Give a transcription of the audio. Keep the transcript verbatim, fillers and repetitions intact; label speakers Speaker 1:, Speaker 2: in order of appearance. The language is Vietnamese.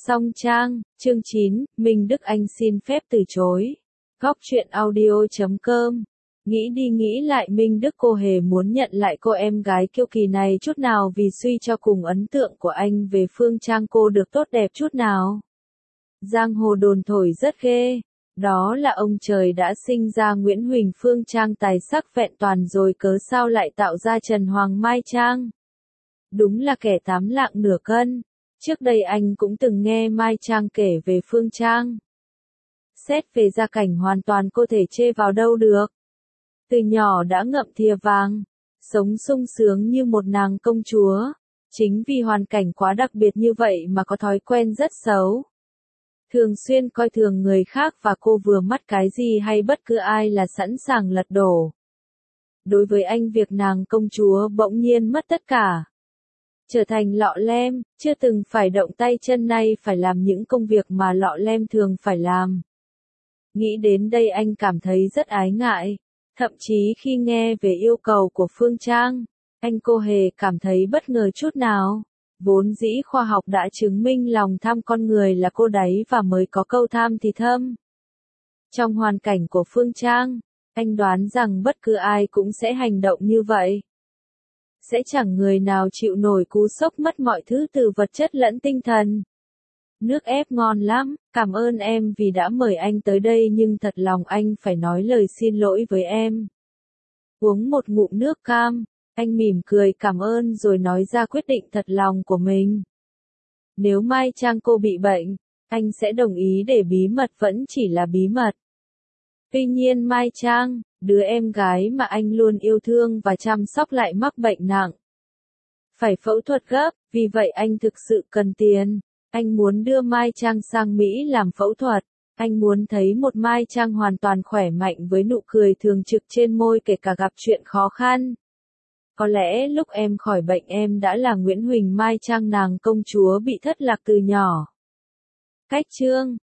Speaker 1: Song Trang, chương chín, Minh Đức Anh xin phép từ chối. Góc truyện audio chấm com. Nghĩ đi nghĩ lại Minh Đức cô hề muốn nhận lại cô em gái kiêu kỳ này chút nào vì suy cho cùng ấn tượng của anh về Phương Trang cô được tốt đẹp chút nào. Giang hồ đồn thổi rất ghê. Đó là ông trời đã sinh ra Nguyễn Huỳnh Phương Trang tài sắc vẹn toàn rồi cớ sao lại tạo ra Trần Hoàng Mai Trang. Đúng là kẻ tám lạng nửa cân. Trước đây anh cũng từng nghe Mai Trang kể về Phương Trang. Xét về gia cảnh hoàn toàn cô thể chê vào đâu được. Từ nhỏ đã ngậm thìa vàng, sống sung sướng như một nàng công chúa. Chính vì hoàn cảnh quá đặc biệt như vậy mà có thói quen rất xấu. Thường xuyên coi thường người khác và cô vừa mắt cái gì hay bất cứ ai là sẵn sàng lật đổ. Đối với anh việc nàng công chúa bỗng nhiên mất tất cả. Trở thành lọ lem, chưa từng phải động tay chân nay phải làm những công việc mà lọ lem thường phải làm. Nghĩ đến đây anh cảm thấy rất ái ngại. Thậm chí khi nghe về yêu cầu của Phương Trang, anh cô hề cảm thấy bất ngờ chút nào. Vốn dĩ khoa học đã chứng minh lòng tham con người là cô đáy và mới có câu tham thì thâm. Trong hoàn cảnh của Phương Trang, anh đoán rằng bất cứ ai cũng sẽ hành động như vậy. Sẽ chẳng người nào chịu nổi cú sốc mất mọi thứ từ vật chất lẫn tinh thần. Nước ép ngon lắm, cảm ơn em vì đã mời anh tới đây nhưng thật lòng anh phải nói lời xin lỗi với em. Uống một ngụm nước cam, anh mỉm cười cảm ơn rồi nói ra quyết định thật lòng của mình. Nếu Mai Trang cô bị bệnh, anh sẽ đồng ý để bí mật vẫn chỉ là bí mật. Tuy nhiên Mai Trang, đứa em gái mà anh luôn yêu thương và chăm sóc lại mắc bệnh nặng. Phải phẫu thuật gấp, vì vậy anh thực sự cần tiền. Anh muốn đưa Mai Trang sang Mỹ làm phẫu thuật. Anh muốn thấy một Mai Trang hoàn toàn khỏe mạnh với nụ cười thường trực trên môi kể cả gặp chuyện khó khăn. Có lẽ lúc em khỏi bệnh em đã là Nguyễn Huỳnh Mai Trang nàng công chúa bị thất lạc từ nhỏ. Cách chương